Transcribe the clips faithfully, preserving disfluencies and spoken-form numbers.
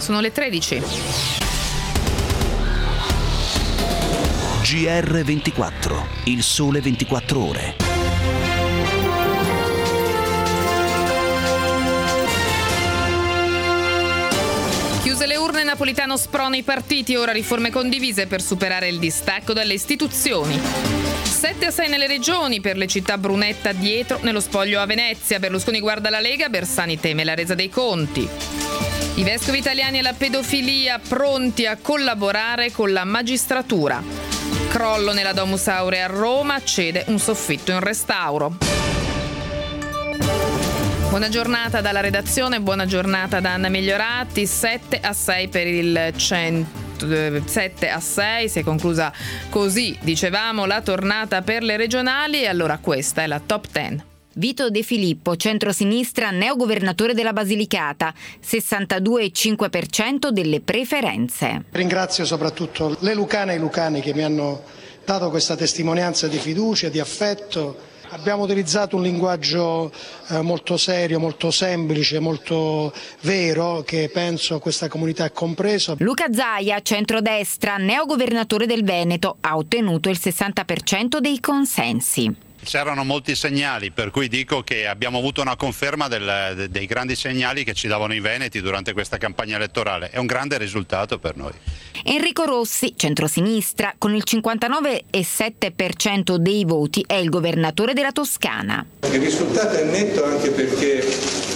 Sono le tredici. G R ventiquattro, il sole ventiquattro ore. Chiuse le urne, Napolitano sprona i partiti, ora riforme condivise per superare il distacco dalle istituzioni. sette a sei nelle regioni, per le città Brunetta dietro nello spoglio a Venezia. Berlusconi guarda la Lega, Bersani teme la resa dei conti. I vescovi italiani alla pedofilia pronti a collaborare con la magistratura. Crollo nella Domus Aurea a Roma, cede un soffitto in restauro. Buona giornata dalla redazione, buona giornata da Anna Migliorati. sette a sei per il centro. sette a sei, si è conclusa così, dicevamo, la tornata per le regionali, e allora questa è la top dieci. Vito De Filippo, centrosinistra, neogovernatore della Basilicata, sessantadue virgola cinque per cento delle preferenze. Ringrazio soprattutto le lucane e i lucani che mi hanno dato questa testimonianza di fiducia, di affetto. Abbiamo utilizzato un linguaggio eh, molto serio, molto semplice, molto vero, che penso questa comunità ha compreso. Luca Zaia, centrodestra, neogovernatore del Veneto, ha ottenuto il sessanta per cento dei consensi. C'erano molti segnali, per cui dico che abbiamo avuto una conferma del, dei grandi segnali che ci davano i veneti durante questa campagna elettorale. È un grande risultato per noi. Enrico Rossi, centrosinistra, con il cinquantanove virgola sette per cento dei voti è il governatore della Toscana. Il risultato è netto anche perché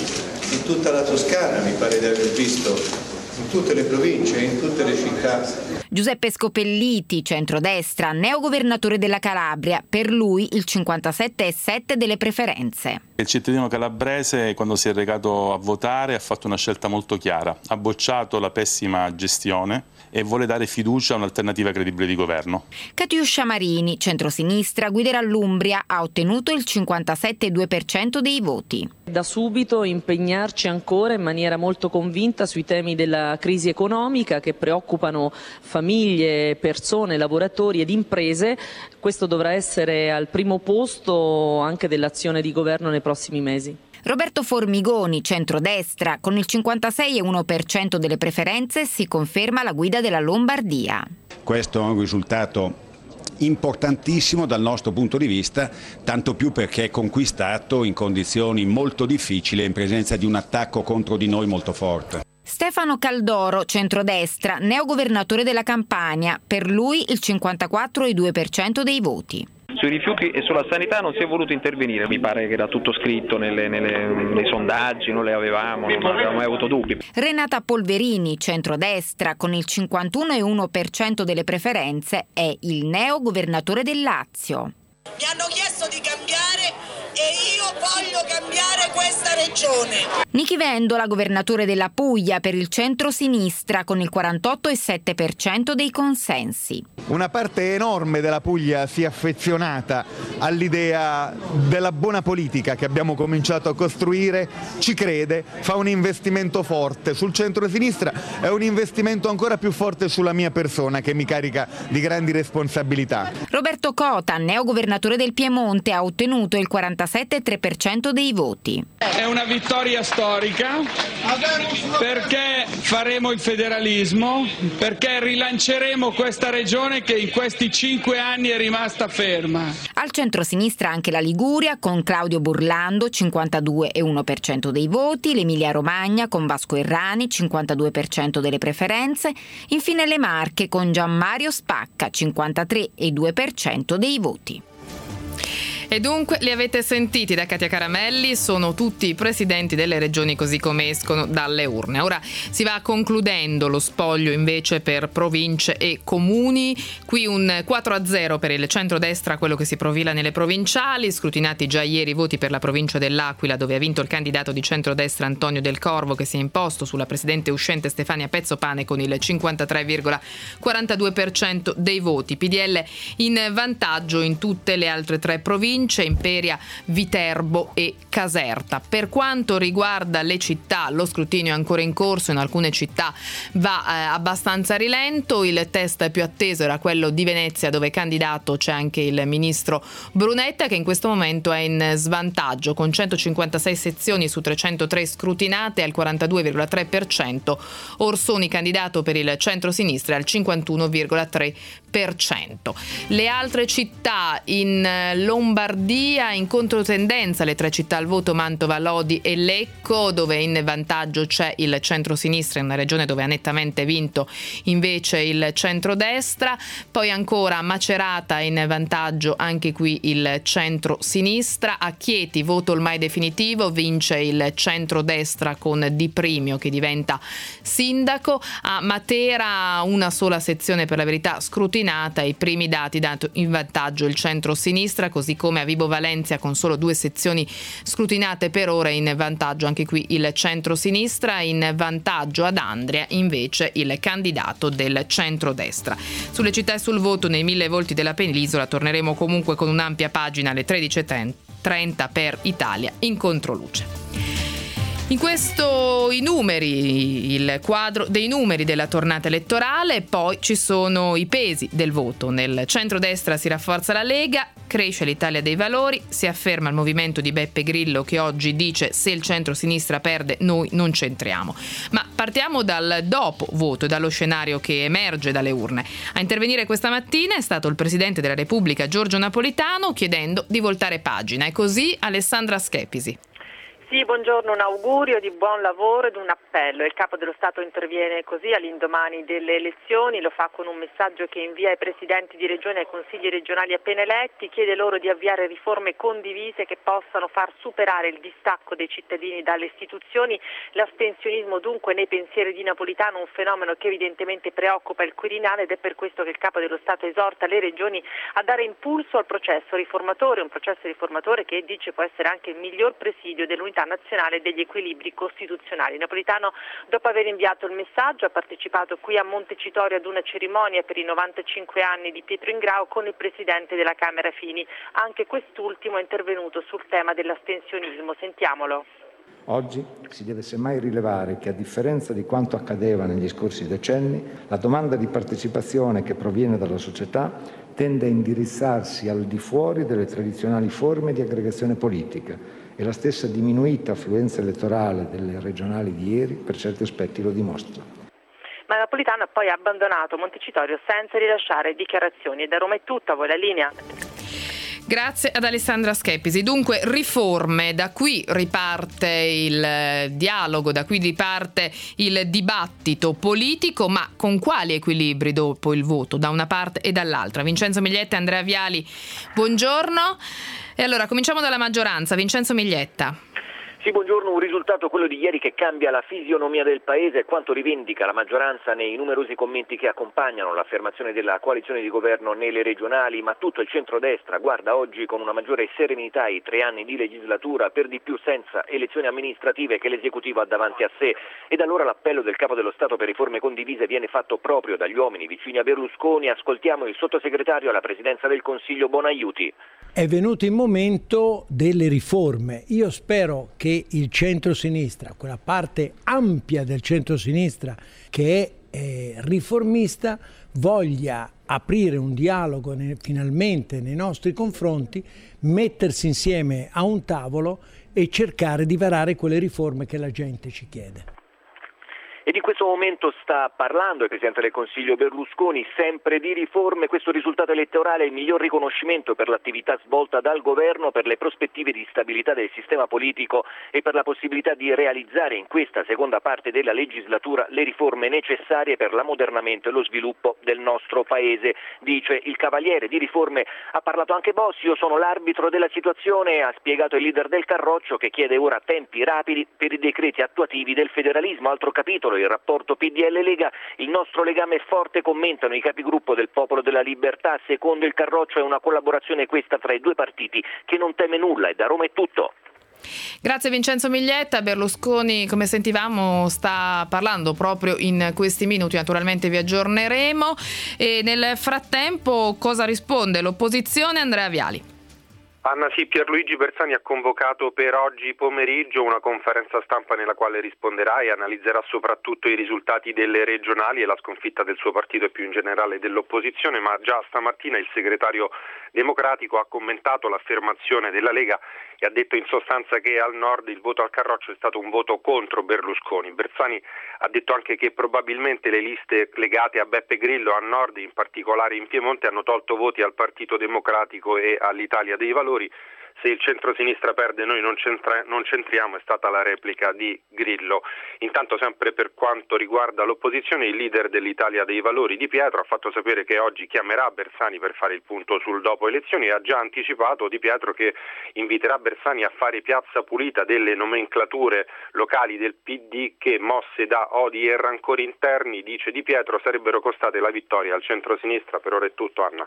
in tutta la Toscana, mi pare di aver visto, in tutte le province, in tutte le città. Giuseppe Scopelliti, centrodestra, neogovernatore della Calabria, per lui il cinquantasette virgola sette delle preferenze. Il cittadino calabrese, quando si è recato a votare, ha fatto una scelta molto chiara, ha bocciato la pessima gestione e vuole dare fiducia a un'alternativa credibile di governo. Catiuscia Marini, centrosinistra, guiderà l'Umbria, ha ottenuto il cinquantasette virgola due per cento dei voti. Da subito impegnarci ancora in maniera molto convinta sui temi della crisi economica che preoccupano famiglie, persone, lavoratori ed imprese. Questo dovrà essere al primo posto anche dell'azione di governo nei prossimi mesi. Roberto Formigoni, centrodestra, con il cinquantasei virgola uno per cento delle preferenze, si conferma la guida della Lombardia. Questo è un risultato importantissimo dal nostro punto di vista, tanto più perché è conquistato in condizioni molto difficili in presenza di un attacco contro di noi molto forte. Stefano Caldoro, centrodestra, neogovernatore della Campania, per lui il cinquantaquattro virgola due per cento dei voti. Sui rifiuti e sulla sanità non si è voluto intervenire, mi pare che era tutto scritto nelle, nelle, nei sondaggi, non le avevamo, non avevamo mai avuto dubbi. Renata Polverini, centrodestra, con il cinquantuno virgola uno per cento delle preferenze, è il neogovernatore del Lazio. Mi hanno chiesto di cambiare e io voglio cambiare questa regione. Nichi Vendola, governatore della Puglia, per il centro-sinistra, con il quarantotto virgola sette per cento dei consensi. Una parte enorme della Puglia si è affezionata all'idea della buona politica che abbiamo cominciato a costruire, ci crede, fa un investimento forte sul centro-sinistra, è un investimento ancora più forte sulla mia persona che mi carica di grandi responsabilità. Roberto Cota, neogovernatore del Piemonte, ha ottenuto il quarantasette virgola tre per cento dei voti. È una vittoria storica perché faremo il federalismo, perché rilanceremo questa regione che in questi cinque anni è rimasta ferma. Al centro-sinistra anche la Liguria con Claudio Burlando, cinquantadue virgola uno per cento dei voti, l'Emilia Romagna con Vasco Errani, cinquantadue per cento delle preferenze, infine le Marche con Gianmario Spacca, cinquantatré virgola due per cento dei voti. E dunque li avete sentiti da Katia Caramelli, sono tutti i presidenti delle regioni così come escono dalle urne. Ora si va concludendo lo spoglio invece per province e comuni, qui un quattro a zero per il centrodestra, quello che si profila nelle provinciali, scrutinati già ieri i voti per la provincia dell'Aquila dove ha vinto il candidato di centrodestra Antonio Del Corvo che si è imposto sulla presidente uscente Stefania Pezzopane con il cinquantatré virgola quarantadue per cento dei voti. P D L in vantaggio in tutte le altre tre province. province, Imperia, Viterbo e Caserta. Per quanto riguarda le città, lo scrutinio è ancora in corso, in alcune città va eh, abbastanza a rilento. Il test più atteso era quello di Venezia, dove candidato c'è anche il ministro Brunetta, che in questo momento è in svantaggio con centocinquantasei sezioni su trecentotré scrutinate al quarantadue virgola tre per cento. Orsoni, candidato per il centro-sinistra, al cinquantuno virgola tre per cento. Le altre città in Lombardia in controtendenza, le tre città al voto, Mantova, Lodi e Lecco, dove in vantaggio c'è il centro-sinistra, in una regione dove ha nettamente vinto invece il centrodestra. Poi ancora Macerata, in vantaggio anche qui il centro-sinistra. A Chieti, voto ormai definitivo, vince il centrodestra con Di Primio, che diventa sindaco. A Matera una sola sezione, per la verità, scrutinata. I primi dati dato in vantaggio il centro-sinistra, così come a Vibo Valencia, con solo due sezioni scrutinate per ora, in vantaggio anche qui il centro-sinistra. In vantaggio ad Andria invece il candidato del centrodestra. Sulle città e sul voto nei mille volti della penisola torneremo comunque con un'ampia pagina alle tredici e trenta per Italia in controluce. In questo i numeri, il quadro dei numeri della tornata elettorale, poi ci sono i pesi del voto. Nel centrodestra si rafforza la Lega, cresce l'Italia dei Valori, si afferma il movimento di Beppe Grillo, che oggi dice: se il centro-sinistra perde noi non c'entriamo. Ma partiamo dal dopo voto e dallo scenario che emerge dalle urne. A intervenire questa mattina è stato il Presidente della Repubblica Giorgio Napolitano, chiedendo di voltare pagina. E così Alessandra Schepisi. Sì, buongiorno, un augurio di buon lavoro ed un appello. Il Capo dello Stato interviene così all'indomani delle elezioni, lo fa con un messaggio che invia ai presidenti di regione e ai consigli regionali appena eletti, chiede loro di avviare riforme condivise che possano far superare il distacco dei cittadini dalle istituzioni. L'astensionismo dunque nei pensieri di Napolitano, un fenomeno che evidentemente preoccupa il Quirinale, ed è per questo che il Capo dello Stato esorta le regioni a dare impulso al processo riformatore, un processo riformatore che dice può essere anche il miglior presidio dell'unità nazionale degli equilibri costituzionali. Napolitano, dopo aver inviato il messaggio, ha partecipato qui a Montecitorio ad una cerimonia per i novantacinque anni di Pietro Ingrao con il presidente della Camera Fini. Anche quest'ultimo è intervenuto sul tema dell'astensionismo. Sentiamolo. Oggi si deve semmai rilevare che, a differenza di quanto accadeva negli scorsi decenni, la domanda di partecipazione che proviene dalla società tende a indirizzarsi al di fuori delle tradizionali forme di aggregazione politica, e la stessa diminuita affluenza elettorale delle regionali di ieri per certi aspetti lo dimostra. Ma Napolitano ha poi abbandonato Montecitorio senza rilasciare dichiarazioni. E da Roma è tutto, a voi la linea. Grazie ad Alessandra Schepisi. Dunque, riforme, da qui riparte il dialogo, da qui riparte il dibattito politico, ma con quali equilibri dopo il voto, da una parte e dall'altra? Vincenzo Miglietta e Andrea Viali, buongiorno. E allora cominciamo dalla maggioranza. Vincenzo Miglietta. Sì, buongiorno. Un risultato, quello di ieri, che cambia la fisionomia del Paese, e quanto rivendica la maggioranza nei numerosi commenti che accompagnano l'affermazione della coalizione di governo nelle regionali, ma tutto il centrodestra guarda oggi con una maggiore serenità ai tre anni di legislatura, per di più senza elezioni amministrative che l'esecutivo ha davanti a sé. Ed allora l'appello del Capo dello Stato per riforme condivise viene fatto proprio dagli uomini vicini a Berlusconi. Ascoltiamo il sottosegretario alla Presidenza del Consiglio Bonaiuti. È venuto il momento delle riforme. Io spero che il centro-sinistra, quella parte ampia del centro-sinistra che è eh, riformista, voglia aprire un dialogo ne, finalmente nei nostri confronti, mettersi insieme a un tavolo e cercare di varare quelle riforme che la gente ci chiede. Ed in questo momento sta parlando il Presidente del Consiglio Berlusconi, sempre di riforme. Questo risultato elettorale è il miglior riconoscimento per l'attività svolta dal governo, per le prospettive di stabilità del sistema politico e per la possibilità di realizzare in questa seconda parte della legislatura le riforme necessarie per l'ammodernamento e lo sviluppo del nostro Paese, dice il Cavaliere. Di riforme ha parlato anche Bossi. Io sono l'arbitro della situazione, ha spiegato il leader del Carroccio, che chiede ora tempi rapidi per i decreti attuativi del federalismo. Altro capitolo, il rapporto P D L-Lega. Il nostro legame è forte, commentano i capigruppo del Popolo della Libertà. Secondo il Carroccio è una collaborazione questa tra i due partiti che non teme nulla. E da Roma è tutto. Grazie Vincenzo Miglietta. Berlusconi, come sentivamo, sta parlando proprio in questi minuti, naturalmente vi aggiorneremo. E nel frattempo cosa risponde l'opposizione? Andrea Viali. Anna, sì, Pierluigi Bersani ha convocato per oggi pomeriggio una conferenza stampa nella quale risponderà e analizzerà soprattutto i risultati delle regionali e la sconfitta del suo partito e più in generale dell'opposizione, ma già stamattina il segretario democratico ha commentato l'affermazione della Lega e ha detto in sostanza che al nord il voto al Carroccio è stato un voto contro Berlusconi. Bersani ha detto anche che probabilmente le liste legate a Beppe Grillo al nord, in particolare in Piemonte, hanno tolto voti al Partito Democratico e all'Italia dei Valori. Se il centro-sinistra perde noi non, c'entra, non c'entriamo, è stata la replica di Grillo. Intanto, sempre per quanto riguarda l'opposizione, il leader dell'Italia dei Valori Di Pietro ha fatto sapere che oggi chiamerà Bersani per fare il punto sul dopo elezioni e ha già anticipato Di Pietro che inviterà Bersani a fare piazza pulita delle nomenclature locali del P D che, mosse da odi e rancori interni, dice Di Pietro, sarebbero costate la vittoria al centro-sinistra. Per ora è tutto, Anna.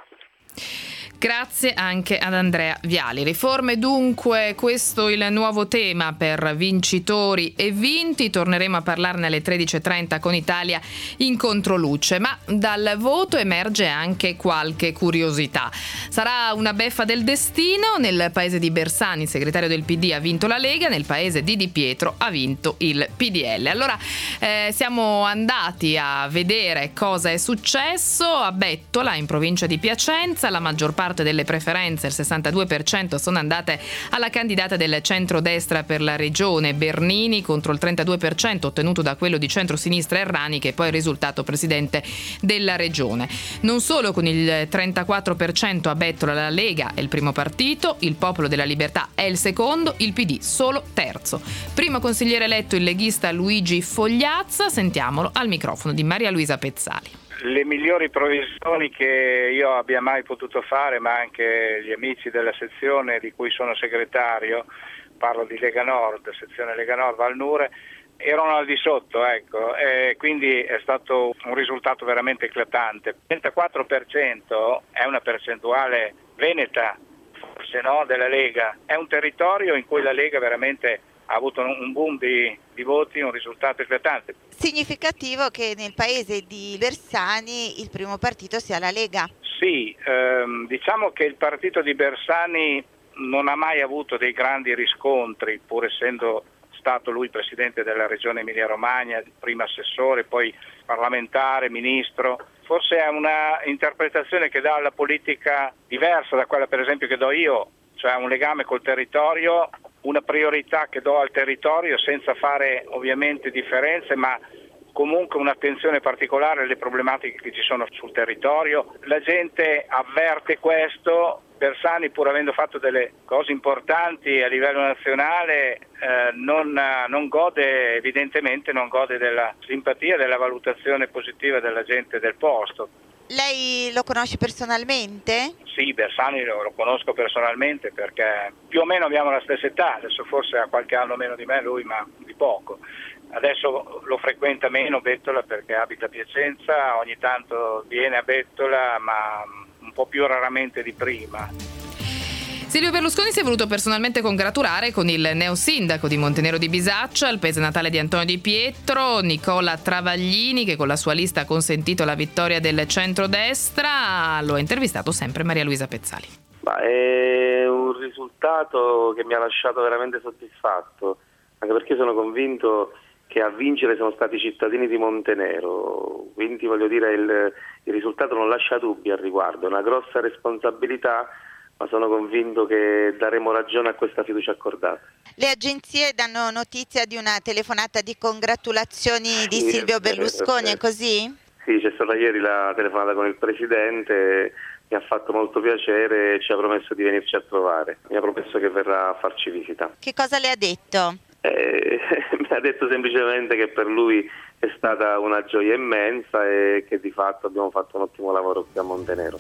Grazie anche ad Andrea Viali. Riforme dunque, questo il nuovo tema per vincitori e vinti. Torneremo a parlarne alle tredici e trenta con Italia in controluce, ma dal voto emerge anche qualche curiosità. Sarà una beffa del destino? Nel paese di Bersani il segretario del P D ha vinto la Lega, nel paese di Di Pietro ha vinto il P D L. Allora eh, siamo andati a vedere cosa è successo a Bettola, in provincia di Piacenza. La maggior parte delle preferenze, il sessantadue per cento, sono andate alla candidata del centrodestra per la regione Bernini, contro il trentadue per cento ottenuto da quello di centrosinistra Errani, che è poi è risultato presidente della regione. Non solo, con il trentaquattro per cento a Bettola la Lega è il primo partito, il Popolo della Libertà è il secondo, il P D solo terzo. Primo consigliere eletto il leghista Luigi Fogliazza, sentiamolo al microfono di Maria Luisa Pezzali. Le migliori provvisioni che io abbia mai potuto fare, ma anche gli amici della sezione di cui sono segretario, parlo di Lega Nord, sezione Lega Nord Valnure, erano al di sotto, ecco, e quindi è stato un risultato veramente eclatante. Il trentaquattro per cento è una percentuale veneta, forse no, della Lega. È un territorio in cui la Lega veramente ha avuto un boom di, di voti, un risultato eclatante. Significativo che nel paese di Bersani il primo partito sia la Lega. Sì, ehm, diciamo che il partito di Bersani non ha mai avuto dei grandi riscontri, pur essendo stato lui presidente della regione Emilia-Romagna, prima assessore, poi parlamentare, ministro. Forse è una interpretazione che dà alla politica diversa da quella per esempio che do io, cioè un legame col territorio, una priorità che do al territorio senza fare ovviamente differenze, ma comunque un'attenzione particolare alle problematiche che ci sono sul territorio. La gente avverte questo. Bersani, pur avendo fatto delle cose importanti a livello nazionale, eh, non, non gode, evidentemente non gode della simpatia, della valutazione positiva della gente del posto. Lei lo conosce personalmente? Sì, Bersani lo, lo conosco personalmente perché più o meno abbiamo la stessa età, adesso forse ha qualche anno meno di me lui, ma di poco. Adesso lo frequenta meno Bettola perché abita a Piacenza, ogni tanto viene a Bettola, ma un po' più raramente di prima. Silvio Berlusconi si è voluto personalmente congratulare con il neosindaco di Montenero di Bisaccia, il paese natale di Antonio Di Pietro, Nicola Travaglini, che con la sua lista ha consentito la vittoria del centrodestra. Lo ha intervistato sempre Maria Luisa Pezzali. Ma è un risultato che mi ha lasciato veramente soddisfatto, anche perché sono convinto che a vincere sono stati i cittadini di Montenero, quindi voglio dire il, il risultato non lascia dubbi al riguardo, è una grossa responsabilità, ma sono convinto che daremo ragione a questa fiducia accordata. Le agenzie danno notizia di una telefonata di congratulazioni di sì, Silvio Berlusconi, è così? Sì, c'è stata ieri la telefonata con il Presidente, mi ha fatto molto piacere e ci ha promesso di venirci a trovare, mi ha promesso che verrà a farci visita. Che cosa le ha detto? Eh, mi ha detto semplicemente che per lui è stata una gioia immensa e che di fatto abbiamo fatto un ottimo lavoro qui a Montenero.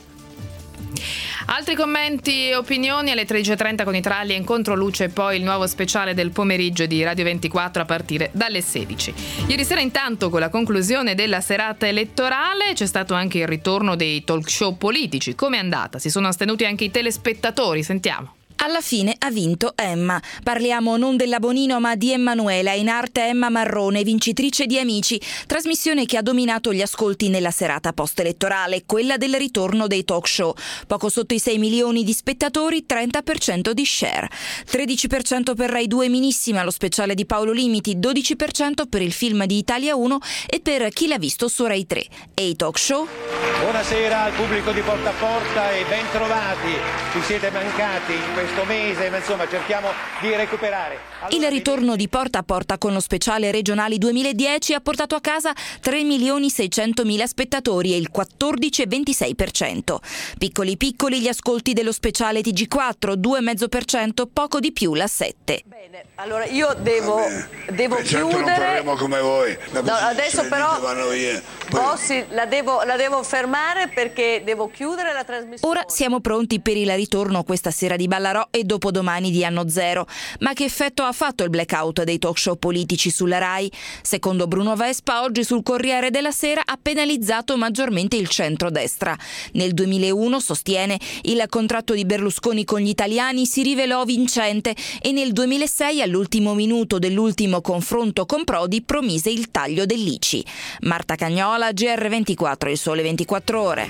Altri commenti e opinioni alle tredici e trenta con Italia in controluce, poi il nuovo speciale del pomeriggio di Radio ventiquattro a partire dalle sedici. Ieri sera intanto, con la conclusione della serata elettorale, c'è stato anche il ritorno dei talk show politici. Come è andata? Si sono astenuti anche i telespettatori, sentiamo. Alla fine ha vinto Emma. Parliamo non della Bonino ma di Emanuela, in arte Emma Marrone, vincitrice di Amici, trasmissione che ha dominato gli ascolti nella serata post-elettorale, quella del ritorno dei talk show. Poco sotto i sei milioni di spettatori, trenta per cento di share. tredici per cento per Rai due Minissima, lo speciale di Paolo Limiti, dodici per cento per il film di Italia uno e per Chi l'ha visto su Rai tre. E i talk show? Buonasera al pubblico di Porta a Porta e ben trovati. Ci siete mancati in questo mese, ma insomma cerchiamo di recuperare. Allora, il ritorno di Porta a Porta con lo speciale regionali duemiladieci ha portato a casa tre milioni seicentomila spettatori e il quattordici virgola ventisei per cento. Piccoli piccoli gli ascolti dello speciale T G quattro, due virgola cinque per cento, poco di più la sette. Bene, allora io devo, devo Beh, certo chiudere. non faremo come voi. No, adesso però Bossi, la devo, la devo fermare perché devo chiudere la trasmissione. Ora siamo pronti per il ritorno questa sera di Ballarò e dopodomani di Anno Zero. Ma che effetto ha fatto il blackout dei talk show politici sulla Rai? Secondo Bruno Vespa, oggi sul Corriere della Sera ha penalizzato maggiormente il centrodestra. Nel duemilauno, sostiene, il contratto di Berlusconi con gli italiani si rivelò vincente e nel duemilasei, all'ultimo minuto dell'ultimo confronto con Prodi, promise il taglio dell'I C I. Marta Cagnola, G R ventiquattro, Il Sole ventiquattro Ore.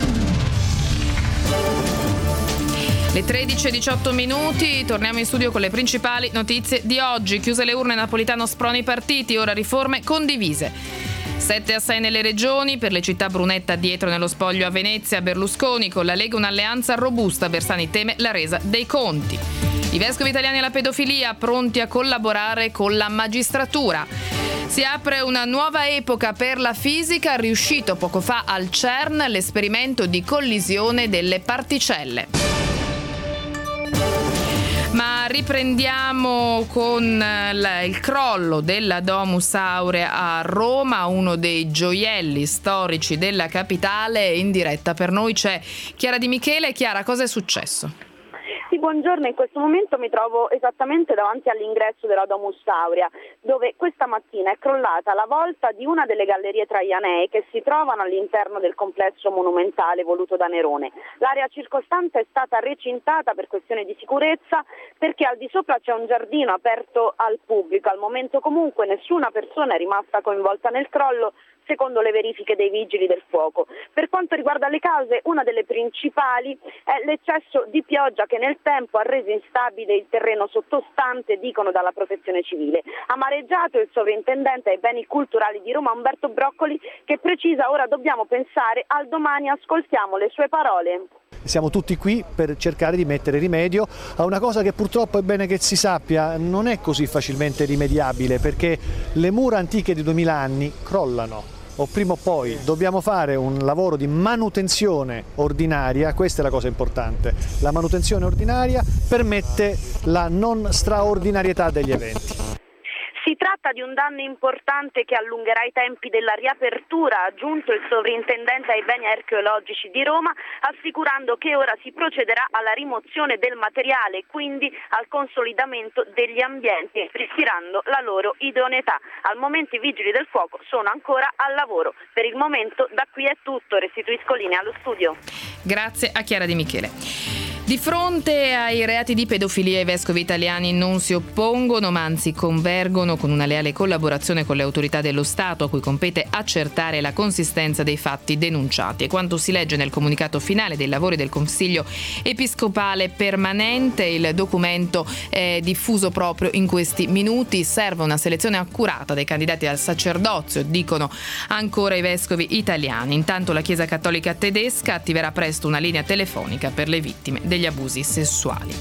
Le tredici e diciotto minuti, torniamo in studio con le principali notizie di oggi. Chiuse le urne, Napolitano sprona i partiti, ora riforme condivise. sette a sei nelle regioni, per le città Brunetta dietro nello spoglio a Venezia, Berlusconi con la Lega un'alleanza robusta, Bersani teme la resa dei conti. I vescovi italiani alla pedofilia pronti a collaborare con la magistratura. Si apre una nuova epoca per la fisica, riuscito poco fa al CERN l'esperimento di collisione delle particelle. Ma riprendiamo con il crollo della Domus Aurea a Roma, uno dei gioielli storici della capitale. In diretta per noi c'è Chiara Di Michele. Chiara, cosa è successo? Sì, buongiorno, in questo momento mi trovo esattamente davanti all'ingresso della Domus Aurea, dove questa mattina è crollata la volta di una delle gallerie traianee che si trovano all'interno del complesso monumentale voluto da Nerone. L'area circostante è stata recintata per questione di sicurezza perché al di sopra c'è un giardino aperto al pubblico. Al momento comunque nessuna persona è rimasta coinvolta nel crollo, secondo le verifiche dei vigili del fuoco. Per quanto riguarda le cause, una delle principali è l'eccesso di pioggia che nel tempo ha reso instabile il terreno sottostante, dicono dalla Protezione Civile. Ha mareggiato il sovrintendente ai beni culturali di Roma, Umberto Broccoli, che precisa: ora dobbiamo pensare al domani, ascoltiamo le sue parole. Siamo tutti qui per cercare di mettere rimedio a una cosa che purtroppo è bene che si sappia non è così facilmente rimediabile, perché le mura antiche di duemila anni crollano. O prima o poi dobbiamo fare un lavoro di manutenzione ordinaria, questa è la cosa importante. La manutenzione ordinaria permette la non straordinarietà degli eventi. Si tratta di un danno importante che allungherà i tempi della riapertura, ha aggiunto il sovrintendente ai beni archeologici di Roma, assicurando che ora si procederà alla rimozione del materiale e quindi al consolidamento degli ambienti, ristirando la loro idoneità. Al momento i vigili del fuoco sono ancora al lavoro. Per il momento da qui è tutto, restituisco linea allo studio. Grazie a Chiara Di Michele. Di fronte ai reati di pedofilia i vescovi italiani non si oppongono, ma anzi convergono con una leale collaborazione con le autorità dello Stato, a cui compete accertare la consistenza dei fatti denunciati. E quanto si legge nel comunicato finale dei lavori del Consiglio Episcopale Permanente, il documento è diffuso proprio in questi minuti. Serve una selezione accurata dei candidati al sacerdozio, dicono ancora i vescovi italiani. Intanto la Chiesa Cattolica Tedesca attiverà presto una linea telefonica per le vittime degli abusi sessuali.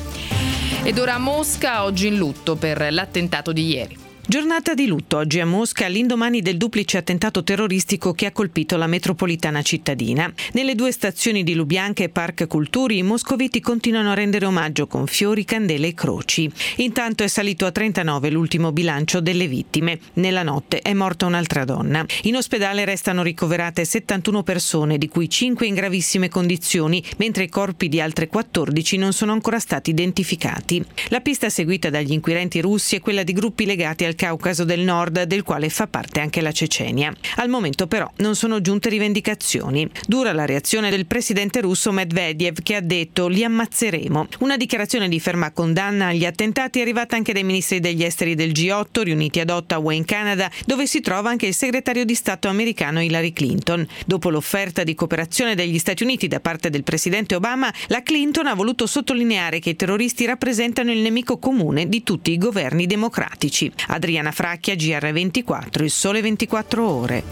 Ed ora a Mosca, oggi in lutto per l'attentato di ieri. Giornata di lutto oggi a Mosca all'indomani del duplice attentato terroristico che ha colpito la metropolitana cittadina. Nelle due stazioni di Lubianka e Park Culturi i moscoviti continuano a rendere omaggio con fiori, candele e croci. Intanto è salito a trentanove l'ultimo bilancio delle vittime. Nella notte è morta un'altra donna. In ospedale restano ricoverate settantuno persone, di cui cinque in gravissime condizioni, mentre i corpi di altre quattordici non sono ancora stati identificati. La pista seguita dagli inquirenti russi è quella di gruppi legati al Caucaso del Nord, del quale fa parte anche la Cecenia. Al momento però non sono giunte rivendicazioni. Dura la reazione del presidente russo Medvedev, che ha detto "li ammazzeremo". Una dichiarazione di ferma condanna agli attentati è arrivata anche dai ministri degli esteri del G otto riuniti ad Ottawa in Canada, dove si trova anche il segretario di Stato americano Hillary Clinton. Dopo l'offerta di cooperazione degli Stati Uniti da parte del presidente Obama, la Clinton ha voluto sottolineare che i terroristi rappresentano il nemico comune di tutti i governi democratici. Adriana Fracchia, G R ventiquattro, Il Sole ventiquattro Ore.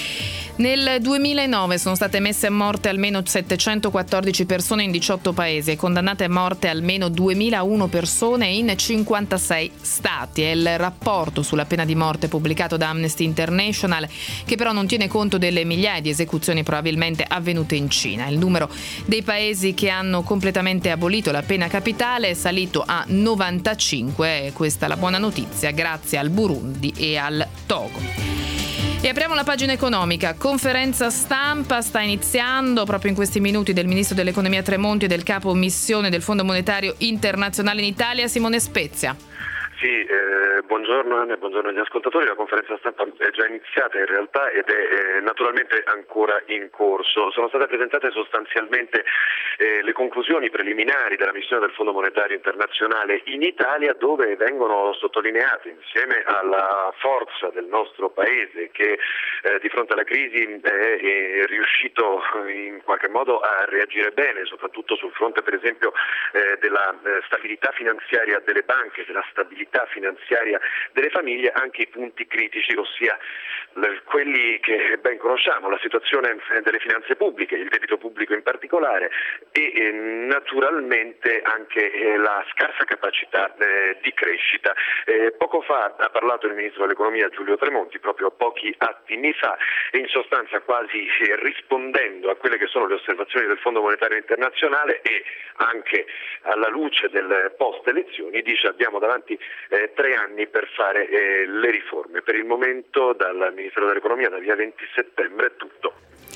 Nel duemilanove sono state messe a morte almeno settecentoquattordici persone in diciotto paesi e condannate a morte almeno duemilauno persone in cinquantasei stati. È il rapporto sulla pena di morte pubblicato da Amnesty International, che però non tiene conto delle migliaia di esecuzioni probabilmente avvenute in Cina. Il numero dei paesi che hanno completamente abolito la pena capitale è salito a novantacinque, e questa è la buona notizia, grazie al Burundi e al Togo. E apriamo la pagina economica. Conferenza stampa sta iniziando proprio in questi minuti del ministro dell'economia Tremonti e del capo missione del Fondo Monetario Internazionale in Italia, Simone Spezia. Sì, eh, buongiorno Anna e buongiorno agli ascoltatori. La conferenza stampa è già iniziata in realtà ed è eh, naturalmente ancora in corso. Sono state presentate sostanzialmente eh, le conclusioni preliminari della missione del Fondo Monetario Internazionale in Italia, dove vengono sottolineate, insieme alla forza del nostro Paese che eh, di fronte alla crisi è, è riuscito in qualche modo a reagire bene, soprattutto sul fronte per esempio eh, della eh, stabilità finanziaria delle banche, della stabilità finanziaria delle famiglie, anche i punti critici, ossia le, quelli che ben conosciamo, la situazione delle finanze pubbliche, il debito pubblico in particolare e eh, naturalmente anche eh, la scarsa capacità eh, di crescita. Eh, poco fa ha parlato il ministro dell'economia Giulio Tremonti, proprio pochi attimi fa, e in sostanza quasi eh, rispondendo a quelle che sono le osservazioni del Fondo Monetario Internazionale e anche alla luce del post elezioni, dice abbiamo davanti Eh, tre anni per fare eh, le riforme. Per il momento dal Ministero dell'Economia, da via venti settembre, è tutto.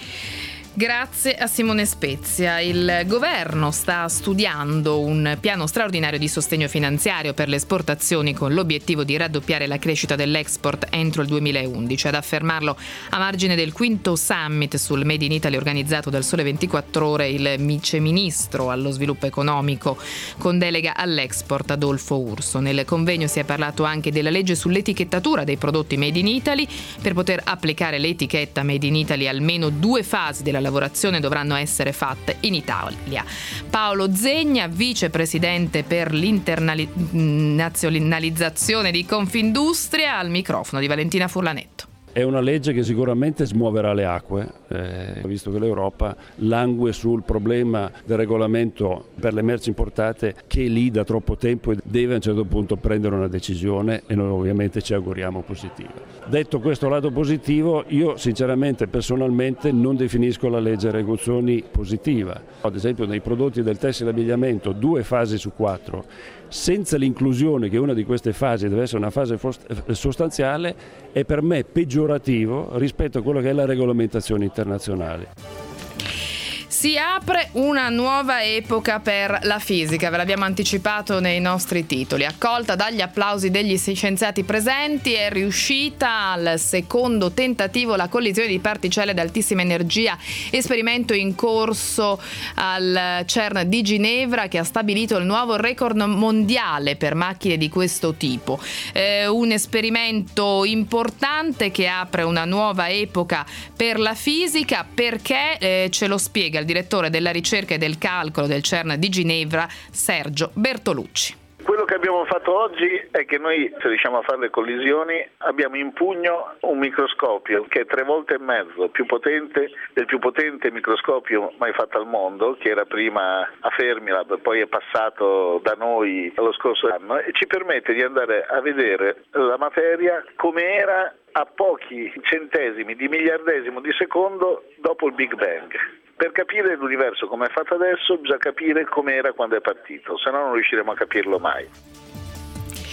Grazie a Simone Spezia. Il governo sta studiando un piano straordinario di sostegno finanziario per le esportazioni con l'obiettivo di raddoppiare la crescita dell'export entro il duemilaundici. Ad affermarlo a margine del quinto summit sul Made in Italy organizzato dal Sole ventiquattro Ore il viceministro allo sviluppo economico con delega all'export Adolfo Urso. Nel convegno si è parlato anche della legge sull'etichettatura dei prodotti Made in Italy. Per poter applicare l'etichetta Made in Italy, almeno due fasi della lavorazione dovranno essere fatte in Italia. Paolo Zegna, vicepresidente per l'internazionalizzazione di Confindustria, al microfono di Valentina Furlanetto. È una legge che sicuramente smuoverà le acque, eh, visto che l'Europa langue sul problema del regolamento per le merci importate, che è lì da troppo tempo e deve a un certo punto prendere una decisione, e noi ovviamente ci auguriamo positiva. Detto questo lato positivo, io sinceramente personalmente non definisco la legge Regozzoni positiva. Ad esempio nei prodotti del tessile e abbigliamento, due fasi su quattro, senza l'inclusione che una di queste fasi deve essere una fase sostanziale, è per me peggiorativo rispetto a quello che è la regolamentazione internazionale. Si apre una nuova epoca per la fisica, ve l'abbiamo anticipato nei nostri titoli. Accolta dagli applausi degli scienziati presenti, è riuscita al secondo tentativo la collisione di particelle ad altissima energia, esperimento in corso al CERN di Ginevra che ha stabilito il nuovo record mondiale per macchine di questo tipo. Eh, un esperimento importante che apre una nuova epoca per la fisica, perché eh, ce lo spiega il direttore della ricerca e del calcolo del CERN di Ginevra, Sergio Bertolucci. Quello che abbiamo fatto oggi è che noi, se riusciamo a fare le collisioni, abbiamo in pugno un microscopio che è tre volte e mezzo più potente del più potente microscopio mai fatto al mondo, che era prima a Fermilab, poi è passato da noi lo scorso anno, e ci permette di andare a vedere la materia come era a pochi centesimi di miliardesimo di secondo dopo il Big Bang. Per capire l'universo come è fatto adesso bisogna capire come era quando è partito, se no non riusciremo a capirlo mai.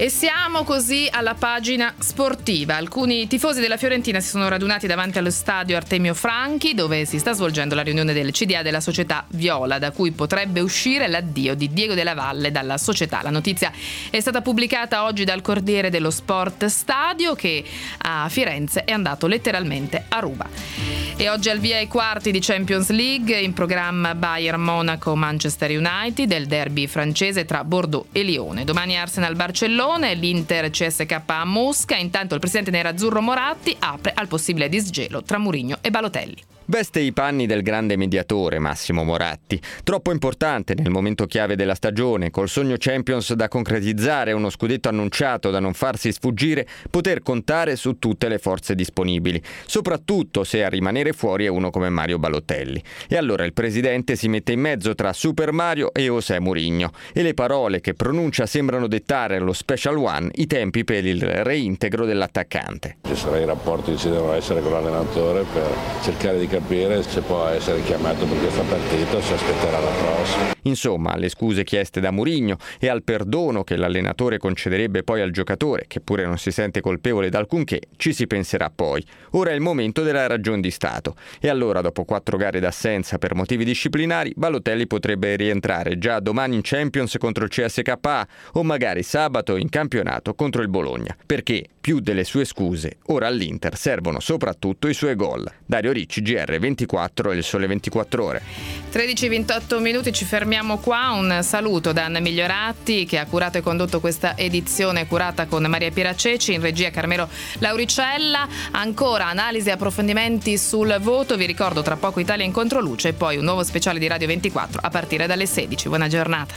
E siamo così alla pagina sportiva. Alcuni tifosi della Fiorentina si sono radunati davanti allo stadio Artemio Franchi, dove si sta svolgendo la riunione del C D A della società viola, da cui potrebbe uscire l'addio di Diego Della Valle dalla società. La notizia è stata pubblicata oggi dal Corriere dello Sport Stadio, che a Firenze è andato letteralmente a ruba. E oggi al via i quarti di Champions League, in programma Bayern Monaco Manchester United, del derby francese tra Bordeaux e Lione. Domani Arsenal Barcellona, l'Inter C S K a Mosca. Intanto il presidente nerazzurro Moratti apre al possibile disgelo tra Mourinho e Balotelli. Veste i panni del grande mediatore Massimo Moratti, troppo importante nel momento chiave della stagione, col sogno Champions da concretizzare, uno scudetto annunciato da non farsi sfuggire, poter contare su tutte le forze disponibili, soprattutto se a rimanere fuori è uno come Mario Balotelli. E allora il presidente si mette in mezzo tra Super Mario e José Mourinho, e le parole che pronuncia sembrano dettare allo Special One i tempi per il reintegro dell'attaccante. Ci saranno i rapporti che ci devono essere con l'allenatore per cercare di capire se può essere chiamato per questa partita o se aspetterà la prossima. Insomma, alle scuse chieste da Mourinho e al perdono che l'allenatore concederebbe poi al giocatore, che pure non si sente colpevole d'alcunché, ci si penserà poi. Ora è il momento della ragion di Stato. E allora, dopo quattro gare d'assenza per motivi disciplinari, Balotelli potrebbe rientrare già domani in Champions contro il C S K A o magari sabato in campionato contro il Bologna. Perché, più delle sue scuse, ora all'Inter servono soprattutto i suoi gol. Dario Ricci, G R ventiquattro e il Sole ventiquattro Ore. tredici e ventotto minuti, ci fermiamo qua. Un saluto da Anna Miglioratti, che ha curato e condotto questa edizione curata con Maria Piraceci, in regia Carmelo Lauricella. Ancora analisi e approfondimenti sul voto. Vi ricordo tra poco Italia in Controluce e poi un nuovo speciale di Radio ventiquattro a partire dalle sedici. Buona giornata.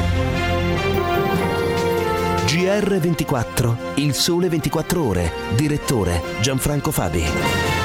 G R ventiquattro, il Sole ventiquattro Ore, direttore Gianfranco Fabi.